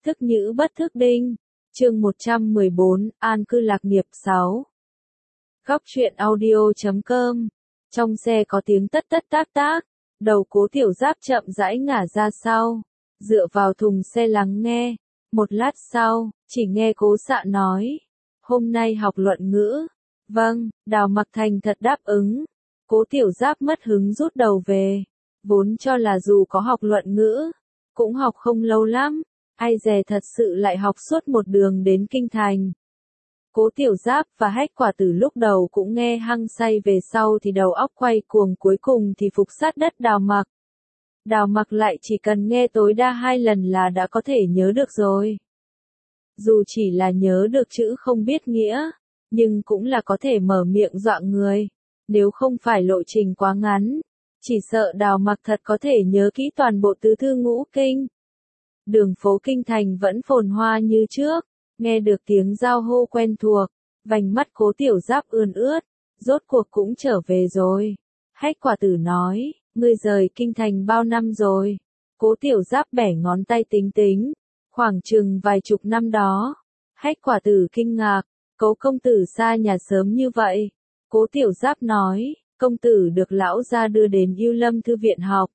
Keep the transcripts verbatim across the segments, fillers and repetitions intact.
Thức nhữ bất thức đinh. Chương một trăm mười bốn, An cư lạc nghiệp sáu. Góc truyện audio chấm com. Trong xe có tiếng tất tất tác tác, đầu Cố Tiểu Giáp chậm rãi ngả ra sau, dựa vào thùng xe lắng nghe. Một lát sau, chỉ nghe Cố Xạ nói, hôm nay học luận ngữ. Vâng, Đào Mặc thành thật đáp ứng. Cố Tiểu Giáp mất hứng rút đầu về, vốn cho là dù có học luận ngữ, cũng học không lâu lắm, ai dè thật sự lại học suốt một đường đến kinh thành. Cố Tiểu Giáp và Hách Quả Tử lúc đầu cũng nghe hăng say, về sau thì đầu óc quay cuồng, cuối cùng thì phục sát đất Đào Mặc. Đào Mặc lại chỉ cần nghe tối đa hai lần là đã có thể nhớ được rồi. Dù chỉ là nhớ được chữ không biết nghĩa, nhưng cũng là có thể mở miệng dọa người. Nếu không phải lộ trình quá ngắn, chỉ sợ Đào Mặc thật có thể nhớ kỹ toàn bộ tứ thư ngũ kinh. Đường phố kinh thành vẫn phồn hoa như trước, nghe được tiếng giao hô quen thuộc, vành mắt Cố Tiểu Giáp ươn ướt, rốt cuộc cũng trở về rồi. Hách Quả Tử nói, ngươi rời kinh thành bao năm rồi? Cố Tiểu Giáp bẻ ngón tay tính tính, khoảng chừng vài chục năm đó. Hách Quả Tử kinh ngạc, Cố công tử xa nhà sớm như vậy. Cố Tiểu Giáp nói, công tử được lão gia đưa đến Ưu Lâm thư viện học.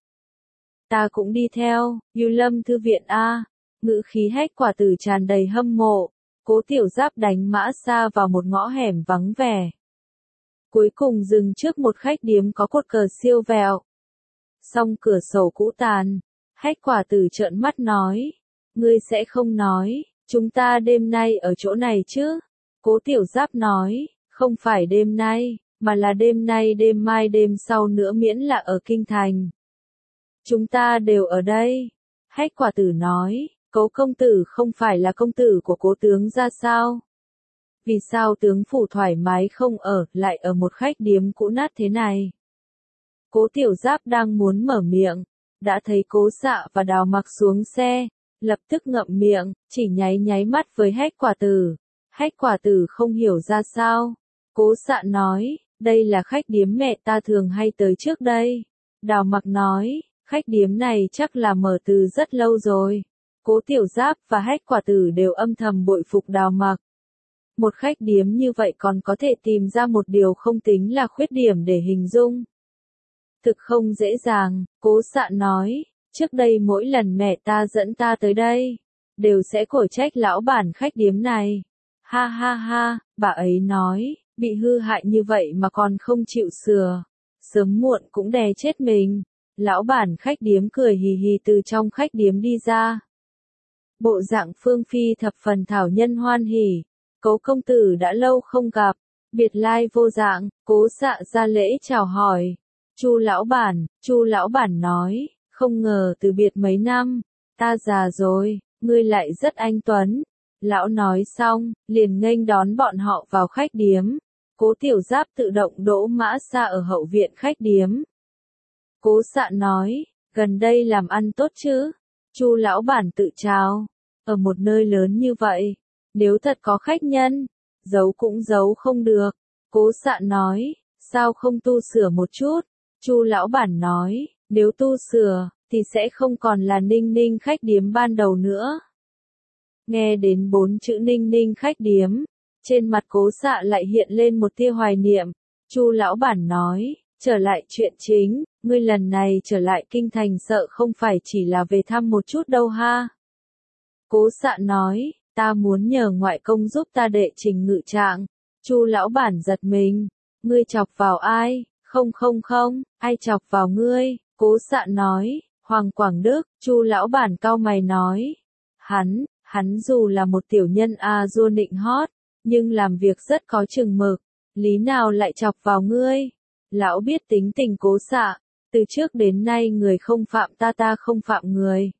Ta cũng đi theo. Ưu Lâm thư viện a. Ngữ khí Hách Quả Tử tràn đầy hâm mộ. Cố Tiểu Giáp đánh mã xa vào một ngõ hẻm vắng vẻ, cuối cùng dừng trước một khách điếm có cột cờ siêu vẹo. Song cửa sổ cũ tàn. Hách Quả Tử trợn mắt nói, ngươi sẽ không nói, chúng ta đêm nay ở chỗ này chứ? Cố Tiểu Giáp nói, không phải đêm nay, mà là đêm nay đêm mai đêm sau nữa, miễn là ở kinh thành. Chúng ta đều ở đây. Hách Quả Tử nói, Cố công tử không phải là công tử của Cố tướng ra sao? Vì sao tướng phủ thoải mái không ở, lại ở một khách điếm cũ nát thế này? Cố Tiểu Giáp đang muốn mở miệng, đã thấy Cố Xạ và Đào Mặc xuống xe, lập tức ngậm miệng, chỉ nháy nháy mắt với Hách Quả Tử. Hách Quả Tử không hiểu ra sao. Cố Xạ nói, đây là khách điếm mẹ ta thường hay tới trước đây. Đào Mặc nói, khách điếm này chắc là mở từ rất lâu rồi. Cố Tiểu Giáp và Hách Quả Tử đều âm thầm bội phục Đào Mặc. Một khách điếm như vậy còn có thể tìm ra một điều không tính là khuyết điểm để hình dung. Thực không dễ dàng. Cố Xạ nói, trước đây mỗi lần mẹ ta dẫn ta tới đây, đều sẽ cổ trách lão bản khách điếm này. Ha ha ha, bà ấy nói, bị hư hại như vậy mà còn không chịu sửa, sớm muộn cũng đè chết mình. Lão bản khách điếm cười hì hì từ trong khách điếm đi ra. Bộ dạng phương phi thập phần thảo nhân hoan hỉ. Cố công tử đã lâu không gặp, biệt lai vô dạng. Cố Xạ ra lễ chào hỏi. Chu lão bản. Chu lão bản nói, không ngờ từ biệt mấy năm, ta già rồi, ngươi lại rất anh tuấn. Lão nói xong, liền nghênh đón bọn họ vào khách điếm. Cố Tiểu Giáp tự động đỗ mã xa ở hậu viện khách điếm. Cố Xạ nói, gần đây làm ăn tốt chứ? Chu lão bản tự chào, ở một nơi lớn như vậy, nếu thật có khách nhân, giấu cũng giấu không được. Cố Xạ nói, sao không tu sửa một chút? Chu lão bản nói, nếu tu sửa, thì sẽ không còn là Ninh Ninh khách điếm ban đầu nữa. Nghe đến bốn chữ Ninh Ninh khách điếm, trên mặt Cố Xạ lại hiện lên một tia hoài niệm. Chu lão bản nói, trở lại chuyện chính, ngươi lần này trở lại kinh thành sợ không phải chỉ là về thăm một chút đâu ha? Cố Xạ nói, ta muốn nhờ ngoại công giúp ta đệ trình ngự trạng. Chu lão bản giật mình, ngươi chọc vào ai? Không không không, ai chọc vào ngươi? Cố Xạ nói, Hoàng Quảng Đức. Chu lão bản cau mày nói, hắn, hắn dù là một tiểu nhân a dua nịnh hót, nhưng làm việc rất có chừng mực, lý nào lại chọc vào ngươi? Lão biết tính tình Cố Xạ, từ trước đến nay người không phạm ta ta không phạm người.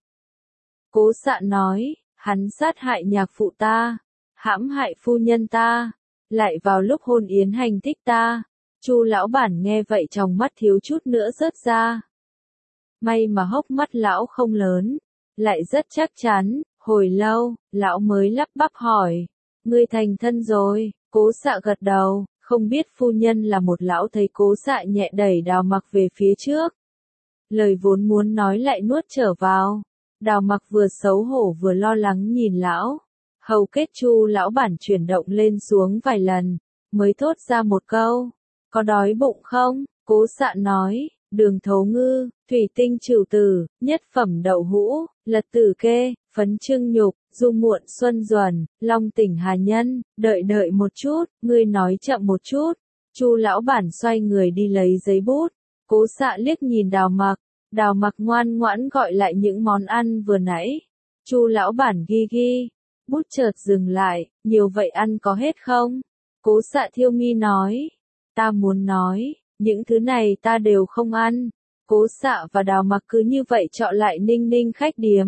Cố Xạ nói, hắn sát hại nhạc phụ ta, hãm hại phu nhân ta, lại vào lúc hôn yến hành thích ta. Chu lão bản nghe vậy trong mắt thiếu chút nữa rớt ra. May mà hốc mắt lão không lớn, lại rất chắc chắn. Hồi lâu, lão mới lắp bắp hỏi, ngươi thành thân rồi? Cố Xạ gật đầu, không biết phu nhân là một. Lão thấy Cố Xạ nhẹ đẩy Đào Mặc về phía trước, lời vốn muốn nói lại nuốt trở vào. Đào Mặc vừa xấu hổ vừa lo lắng nhìn lão. Hầu kết Chu lão bản chuyển động lên xuống vài lần, mới thốt ra một câu, có đói bụng không? Cố Xạ nói, đường thấu ngư, thủy tinh trừu tử, nhất phẩm đậu hũ, lật tử kê, phấn trưng nhục, du muộn xuân duẩn, long tỉnh hà nhân, đợi đợi một chút, ngươi nói chậm một chút. Chu lão bản xoay người đi lấy giấy bút. Cố Xạ liếc nhìn Đào Mặc, Đào Mặc ngoan ngoãn gọi lại những món ăn vừa nãy. Chu lão bản ghi ghi, bút chợt dừng lại, nhiều vậy ăn có hết không? Cố Xạ thiêu mi nói, ta muốn nói, những thứ này ta đều không ăn. Cố Xạ và Đào Mặc cứ như vậy chọn lại Ninh Ninh khách điếm.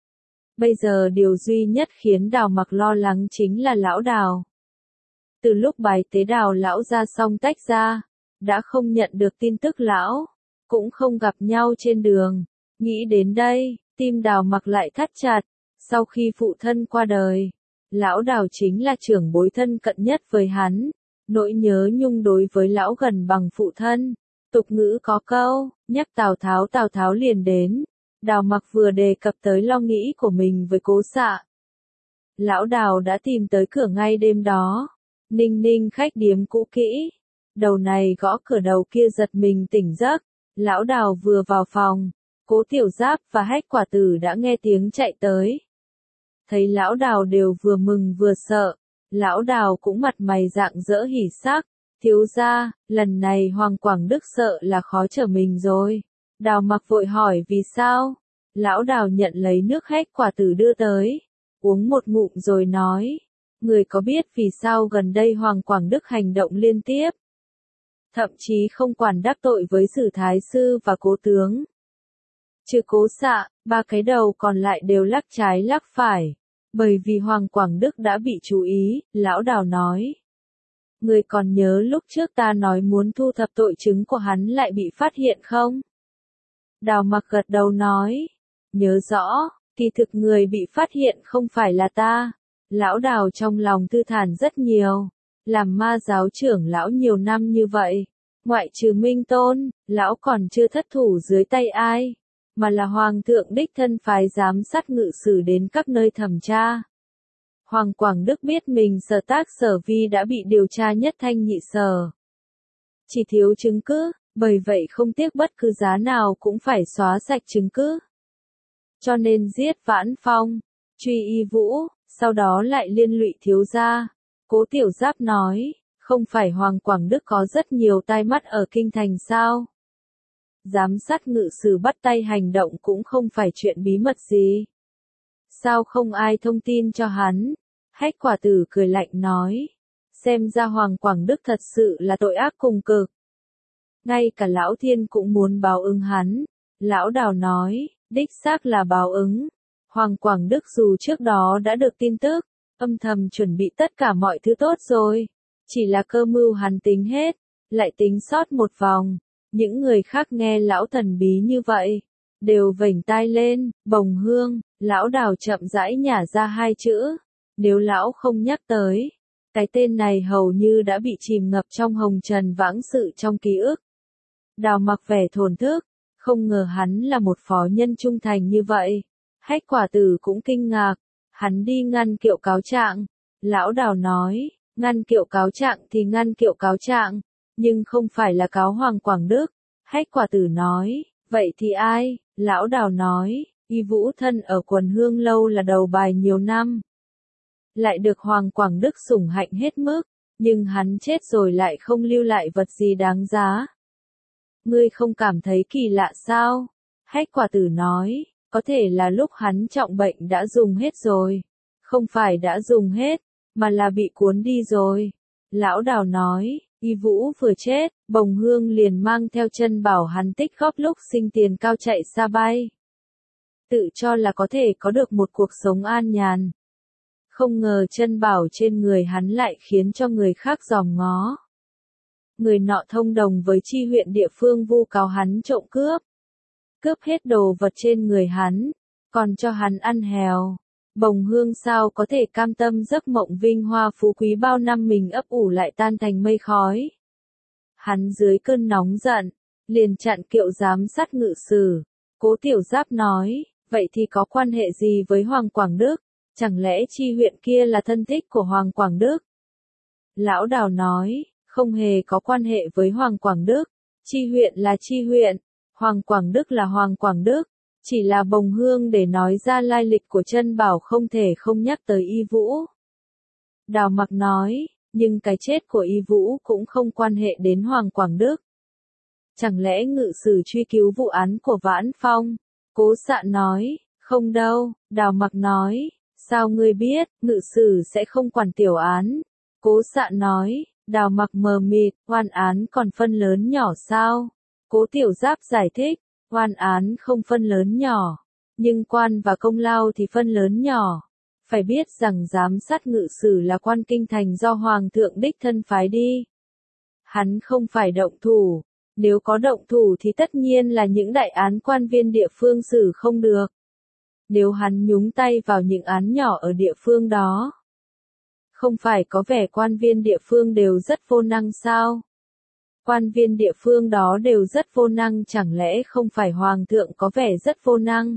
Bây giờ điều duy nhất khiến Đào Mặc lo lắng chính là lão Đào. Từ lúc bài tế Đào lão ra xong tách ra, đã không nhận được tin tức lão, cũng không gặp nhau trên đường. Nghĩ đến đây, tim Đào Mặc lại thắt chặt. Sau khi phụ thân qua đời, lão Đào chính là trưởng bối thân cận nhất với hắn. Nỗi nhớ nhung đối với lão gần bằng phụ thân. Tục ngữ có câu, nhắc Tào Tháo Tào Tháo liền đến. Đào Mặc vừa đề cập tới lo nghĩ của mình với Cố Xạ. Lão Đào đã tìm tới cửa ngay đêm đó. Ninh Ninh khách điếm cũ kỹ. Đầu này gõ cửa đầu kia giật mình tỉnh giấc. Lão Đào vừa vào phòng, Cố Tiểu Giáp và Hách Quả Tử đã nghe tiếng chạy tới. Thấy lão Đào đều vừa mừng vừa sợ. Lão Đào cũng mặt mày rạng rỡ hỉ sắc. Thiếu gia, lần này Hoàng Quảng Đức sợ là khó trở mình rồi. Đào Mặc vội hỏi vì sao? Lão Đào nhận lấy nước Hách Quả Tử đưa tới. Uống một ngụm rồi nói. Người có biết vì sao gần đây Hoàng Quảng Đức hành động liên tiếp? Thậm chí không quản đắc tội với Sử Thái Sư và Cố Tướng. Trừ Cố Xạ, ba cái đầu còn lại đều lắc trái lắc phải. Bởi vì Hoàng Quảng Đức đã bị chú ý, lão Đào nói. Người còn nhớ lúc trước ta nói muốn thu thập tội chứng của hắn lại bị phát hiện không? Đào Mặc gật đầu nói. Nhớ rõ, kỳ thực người bị phát hiện không phải là ta. Lão Đào trong lòng thư thản rất nhiều. Làm ma giáo trưởng lão nhiều năm như vậy. Ngoại trừ Minh Tôn, lão còn chưa thất thủ dưới tay ai. Mà là Hoàng thượng đích thân phái giám sát ngự sử đến các nơi thẩm tra. Hoàng Quảng Đức biết mình sở tác sở vi đã bị điều tra nhất thanh nhị sở. Chỉ thiếu chứng cứ, bởi vậy không tiếc bất cứ giá nào cũng phải xóa sạch chứng cứ. Cho nên giết Vãn Phong, truy Y Vũ, sau đó lại liên lụy thiếu gia. Cố Tiểu Giáp nói, không phải Hoàng Quảng Đức có rất nhiều tai mắt ở kinh thành sao? Giám sát ngự sử bắt tay hành động cũng không phải chuyện bí mật gì. Sao không ai thông tin cho hắn? Hách Quả Tử cười lạnh nói. Xem ra Hoàng Quảng Đức thật sự là tội ác cùng cực. Ngay cả Lão Thiên cũng muốn báo ứng hắn. Lão Đào nói, đích xác là báo ứng. Hoàng Quảng Đức dù trước đó đã được tin tức, âm thầm chuẩn bị tất cả mọi thứ tốt rồi. Chỉ là cơ mưu hắn tính hết, lại tính sót một vòng. Những người khác nghe lão thần bí như vậy, đều vểnh tai lên, bồng hương. Lão Đào chậm rãi nhả ra hai chữ. Nếu lão không nhắc tới, cái tên này hầu như đã bị chìm ngập trong hồng trần vãng sự trong ký ức. Đào Mặc vẻ thổn thức, không ngờ hắn là một phó nhân trung thành như vậy. Hách Quả Tử cũng kinh ngạc, hắn đi ngăn kiệu cáo trạng. Lão Đào nói, ngăn kiệu cáo trạng thì ngăn kiệu cáo trạng, nhưng không phải là cáo Hoàng Quảng Đức. Hách Quả Tử nói, vậy thì ai? Lão Đào nói, Y Vũ thân ở Quần Hương Lâu là đầu bài nhiều năm. Lại được Hoàng Quảng Đức sủng hạnh hết mức, nhưng hắn chết rồi lại không lưu lại vật gì đáng giá. Ngươi không cảm thấy kỳ lạ sao? Hách Quả Tử nói, có thể là lúc hắn trọng bệnh đã dùng hết rồi. Không phải đã dùng hết, mà là bị cuốn đi rồi. Lão Đào nói, Y Vũ vừa chết, Bồng Hương liền mang theo chân bảo hắn tích góp lúc sinh tiền cao chạy xa bay. Tự cho là có thể có được một cuộc sống an nhàn. Không ngờ chân bảo trên người hắn lại khiến cho người khác dòm ngó. Người nọ thông đồng với chi huyện địa phương vu cáo hắn trộm cướp. Cướp hết đồ vật trên người hắn, còn cho hắn ăn hèo. Bồng Hương sao có thể cam tâm giấc mộng vinh hoa phú quý bao năm mình ấp ủ lại tan thành mây khói. Hắn dưới cơn nóng giận, liền chặn kiệu giám sát ngự sử. Cố Tiểu Giáp nói, vậy thì có quan hệ gì với Hoàng Quảng Đức? Chẳng lẽ Chi huyện kia là thân thích của Hoàng Quảng Đức? Lão Đào nói, không hề có quan hệ với Hoàng Quảng Đức. Chi huyện là Chi huyện, Hoàng Quảng Đức là Hoàng Quảng Đức. Chỉ là bồng hương để nói ra lai lịch của Trân Bảo không thể không nhắc tới Y Vũ. Đào Mặc nói, nhưng cái chết của Y Vũ cũng không quan hệ đến Hoàng Quảng Đức. Chẳng lẽ ngự sử truy cứu vụ án của Vãn Phong? Cố Xạ nói, không đâu. Đào Mặc nói, sao ngươi biết, ngự sử sẽ không quản tiểu án? Cố Xạ nói, Đào Mặc mờ mịt, oan án còn phân lớn nhỏ sao? Cố Tiểu Giáp giải thích, oan án không phân lớn nhỏ, nhưng quan và công lao thì phân lớn nhỏ. Phải biết rằng giám sát ngự sử là quan kinh thành do Hoàng thượng đích thân phái đi. Hắn không phải động thủ, nếu có động thủ thì tất nhiên là những đại án quan viên địa phương xử không được. Nếu hắn nhúng tay vào những án nhỏ ở địa phương đó, không phải có vẻ quan viên địa phương đều rất vô năng sao? Quan viên địa phương đó đều rất vô năng, chẳng lẽ không phải Hoàng thượng có vẻ rất vô năng?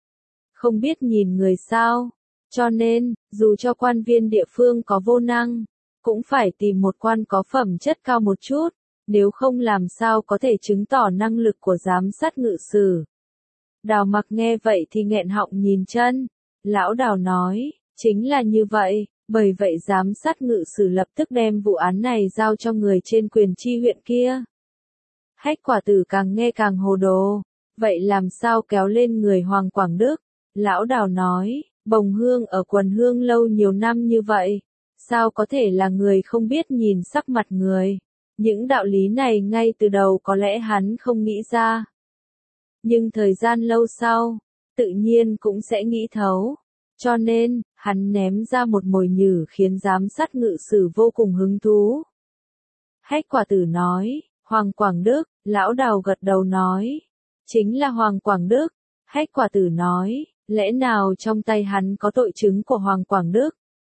Không biết nhìn người sao? Cho nên, dù cho quan viên địa phương có vô năng, cũng phải tìm một quan có phẩm chất cao một chút, nếu không làm sao có thể chứng tỏ năng lực của giám sát ngự sử. Đào Mặc nghe vậy thì nghẹn họng nhìn chân. Lão Đào nói, chính là như vậy, bởi vậy giám sát ngự sử lập tức đem vụ án này giao cho người trên quyền Chi huyện kia. Hách Quả Tử càng nghe càng hồ đồ, vậy làm sao kéo lên người Hoàng Quảng Đức? Lão Đào nói, bồng hương ở quần hương lâu nhiều năm như vậy, sao có thể là người không biết nhìn sắc mặt người? Những đạo lý này ngay từ đầu có lẽ hắn không nghĩ ra. Nhưng thời gian lâu sau, tự nhiên cũng sẽ nghĩ thấu. Cho nên, hắn ném ra một mồi nhử khiến giám sát ngự sử vô cùng hứng thú. Hách Quả Tử nói, Hoàng Quảng Đức. Lão Đào gật đầu nói, chính là Hoàng Quảng Đức. Hách Quả Tử nói, lẽ nào trong tay hắn có tội chứng của Hoàng Quảng Đức?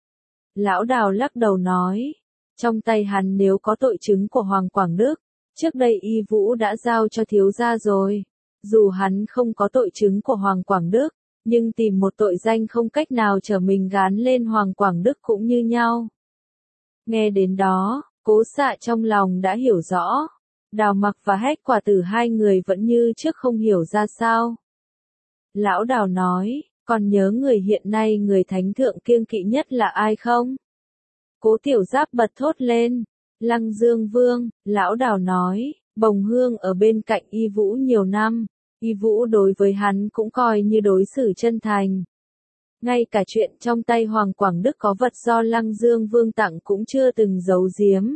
Lão Đào lắc đầu nói, trong tay hắn nếu có tội chứng của Hoàng Quảng Đức, trước đây Y Vũ đã giao cho thiếu gia rồi. Dù hắn không có tội chứng của Hoàng Quảng Đức, nhưng tìm một tội danh không cách nào trở mình gán lên Hoàng Quảng Đức cũng như nhau. Nghe đến đó, Cố Xạ trong lòng đã hiểu rõ. Đào Mặc và Hách Quả Tử hai người vẫn như trước không hiểu ra sao. Lão Đào nói, còn nhớ người hiện nay người thánh thượng kiêng kỵ nhất là ai không? Cố Tiểu Giáp bật thốt lên, Lăng Dương Vương. Lão Đào nói, bồng hương ở bên cạnh Y Vũ nhiều năm, Y Vũ đối với hắn cũng coi như đối xử chân thành. Ngay cả chuyện trong tay Hoàng Quảng Đức có vật do Lăng Dương Vương tặng cũng chưa từng giấu giếm.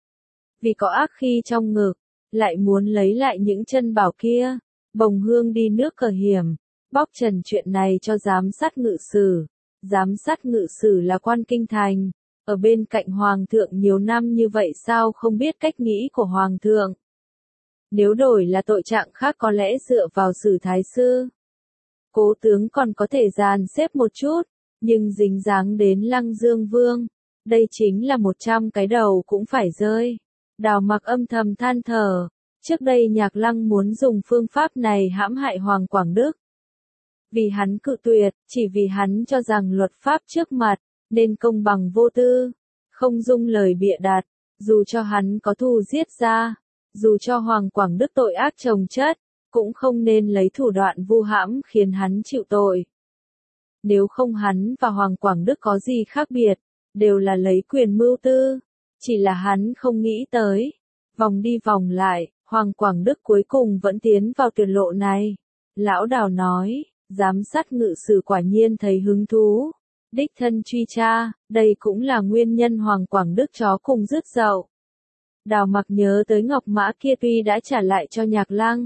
Vì có ác khi trong ngực, lại muốn lấy lại những chân bảo kia, bồng hương đi nước cờ hiểm, bóc trần chuyện này cho giám sát ngự sử. Giám sát ngự sử là quan kinh thành, ở bên cạnh Hoàng thượng nhiều năm như vậy sao không biết cách nghĩ của Hoàng thượng? Nếu đổi là tội trạng khác có lẽ dựa vào Sử Thái Sư, Cố tướng còn có thể dàn xếp một chút, nhưng dính dáng đến Lăng Dương Vương, đây chính là một trăm cái đầu cũng phải rơi. Đào Mặc âm thầm than thở, trước đây Nhạc Lăng muốn dùng phương pháp này hãm hại Hoàng Quảng Đức. Vì hắn cự tuyệt, chỉ vì hắn cho rằng luật pháp trước mặt, nên công bằng vô tư, không dung lời bịa đặt, dù cho hắn có thù giết ra, dù cho Hoàng Quảng Đức tội ác chồng chất, cũng không nên lấy thủ đoạn vu hãm khiến hắn chịu tội. Nếu không hắn và Hoàng Quảng Đức có gì khác biệt, đều là lấy quyền mưu tư, chỉ là hắn không nghĩ tới. Vòng đi vòng lại, Hoàng Quảng Đức cuối cùng vẫn tiến vào tuyệt lộ này. Lão Đào nói, giám sát ngự sử quả nhiên thấy hứng thú. Đích thân truy tra, đây cũng là nguyên nhân Hoàng Quảng Đức chó cùng rứt dậu. Đào Mặc nhớ tới ngọc mã kia tuy đã trả lại cho Nhạc Lăng,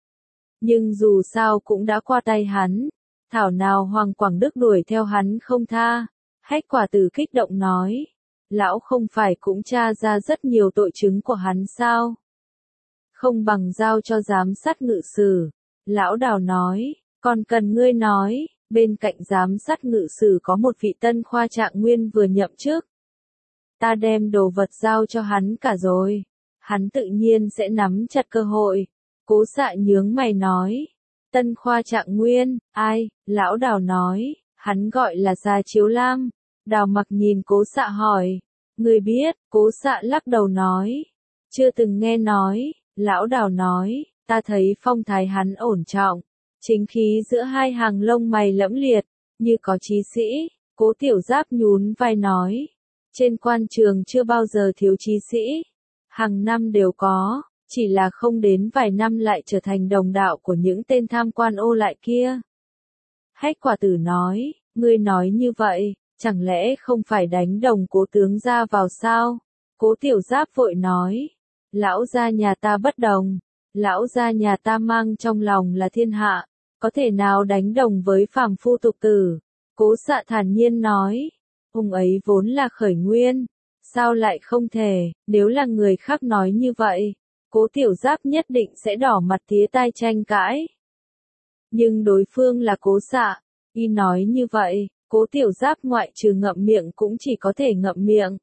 nhưng dù sao cũng đã qua tay hắn, thảo nào Hoàng Quảng Đức đuổi theo hắn không tha. Hách Quả Tử kích động nói, lão không phải cũng tra ra rất nhiều tội chứng của hắn sao? Không bằng giao cho giám sát ngự sử. Lão Đào nói, còn cần ngươi nói, bên cạnh giám sát ngự sử có một vị tân khoa trạng nguyên vừa nhậm chức. Ta đem đồ vật giao cho hắn cả rồi, hắn tự nhiên sẽ nắm chặt cơ hội. Cố Xạ nhướng mày nói, Tân khoa trạng nguyên, ai, lão Đào nói, hắn gọi là Gia Chiếu Lam. Đào Mặc nhìn Cố Xạ hỏi, người biết, Cố Xạ lắc đầu nói, chưa từng nghe nói. Lão Đào nói, ta thấy phong thái hắn ổn trọng, chính khí giữa hai hàng lông mày lẫm liệt, như có chí sĩ. Cố Tiểu Giáp nhún vai nói, trên quan trường chưa bao giờ thiếu chí sĩ, hàng năm đều có, chỉ là không đến vài năm lại trở thành đồng đạo của những tên tham quan ô lại kia. Hách Quả Tử nói, ngươi nói như vậy, chẳng lẽ không phải đánh đồng Cố tướng ra vào sao? Cố Tiểu Giáp vội nói, lão gia nhà ta bất đồng, lão gia nhà ta mang trong lòng là thiên hạ, có thể nào đánh đồng với phàm phu tục tử? Cố Xạ thản nhiên nói, ông ấy vốn là khởi nguyên, sao lại không thể, nếu là người khác nói như vậy, Cố Tiểu Giáp nhất định sẽ đỏ mặt tía tai tranh cãi. Nhưng đối phương là Cố Xạ, y nói như vậy, Cố Tiểu Giáp ngoại trừ ngậm miệng cũng chỉ có thể ngậm miệng.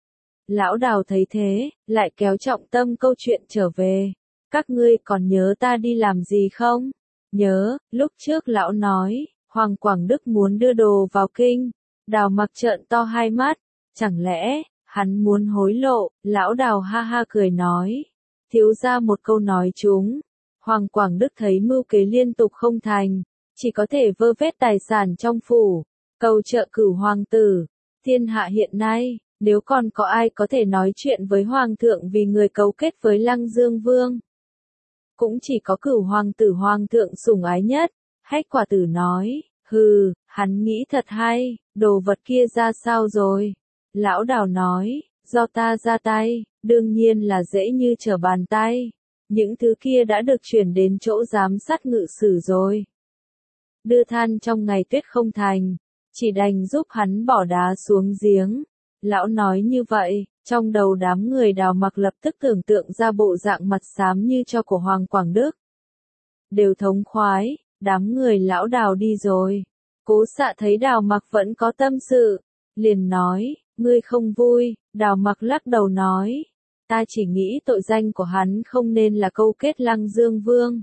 Lão Đào thấy thế, lại kéo trọng tâm câu chuyện trở về. Các ngươi còn nhớ ta đi làm gì không? Nhớ, lúc trước lão nói, Hoàng Quảng Đức muốn đưa đồ vào kinh. Đào Mặc trợn to hai mắt, chẳng lẽ, hắn muốn hối lộ? Lão Đào ha ha cười nói, thiếu ra một câu nói chúng. Hoàng Quảng Đức thấy mưu kế liên tục không thành, chỉ có thể vơ vét tài sản trong phủ, cầu trợ cửu hoàng tử. Thiên hạ hiện nay, nếu còn có ai có thể nói chuyện với Hoàng thượng vì người cấu kết với Lăng Dương Vương, cũng chỉ có cửu hoàng tử Hoàng thượng sủng ái nhất. Hách Quả Tử nói, hừ, hắn nghĩ thật hay, đồ vật kia ra sao rồi? Lão Đào nói, do ta ra tay, đương nhiên là dễ như trở bàn tay. Những thứ kia đã được chuyển đến chỗ giám sát ngự sử rồi. Đưa than trong ngày tuyết không thành, chỉ đành giúp hắn bỏ đá xuống giếng. Lão nói như vậy, trong đầu đám người Đào Mặc lập tức tưởng tượng ra bộ dạng mặt xám như cho của Hoàng Quảng Đức. Đều thống khoái, đám người lão Đào đi rồi. Cố Xạ thấy Đào Mặc vẫn có tâm sự, liền nói, ngươi không vui. Đào Mặc lắc đầu nói, ta chỉ nghĩ tội danh của hắn không nên là câu kết Lăng Dương Vương.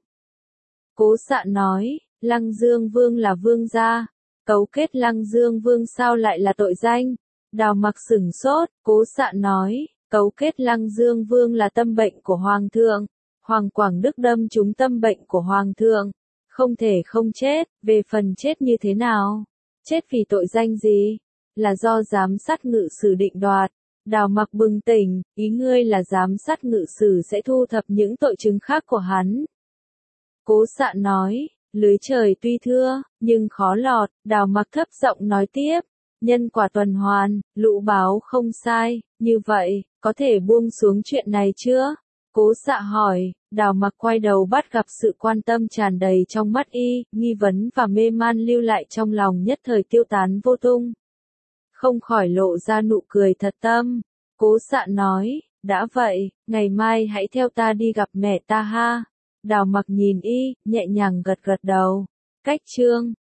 Cố Xạ nói, Lăng Dương Vương là vương gia, cấu kết Lăng Dương Vương sao lại là tội danh? Đào Mặc sửng sốt. Cố Xạ nói, cấu kết Lăng Dương Vương là tâm bệnh của Hoàng thượng. Hoàng Quảng Đức đâm trúng tâm bệnh của Hoàng thượng, không thể không chết. Về phần chết như thế nào, chết vì tội danh gì, là do giám sát ngự sử định đoạt. Đào Mặc bừng tỉnh, ý ngươi là giám sát ngự sử sẽ thu thập những tội chứng khác của hắn. Cố Xạ nói, lưới trời tuy thưa, nhưng khó lọt. Đào Mặc thấp giọng nói tiếp, nhân quả tuần hoàn, lũ báo không sai, như vậy, có thể buông xuống chuyện này chưa? Cố Xạ hỏi. Đào Mặc quay đầu bắt gặp sự quan tâm tràn đầy trong mắt y, nghi vấn và mê man lưu lại trong lòng nhất thời tiêu tán vô tung. Không khỏi lộ ra nụ cười thật tâm. Cố Xạ nói, đã vậy, ngày mai hãy theo ta đi gặp mẹ ta ha. Đào Mặc nhìn y, nhẹ nhàng gật gật đầu. Cách chương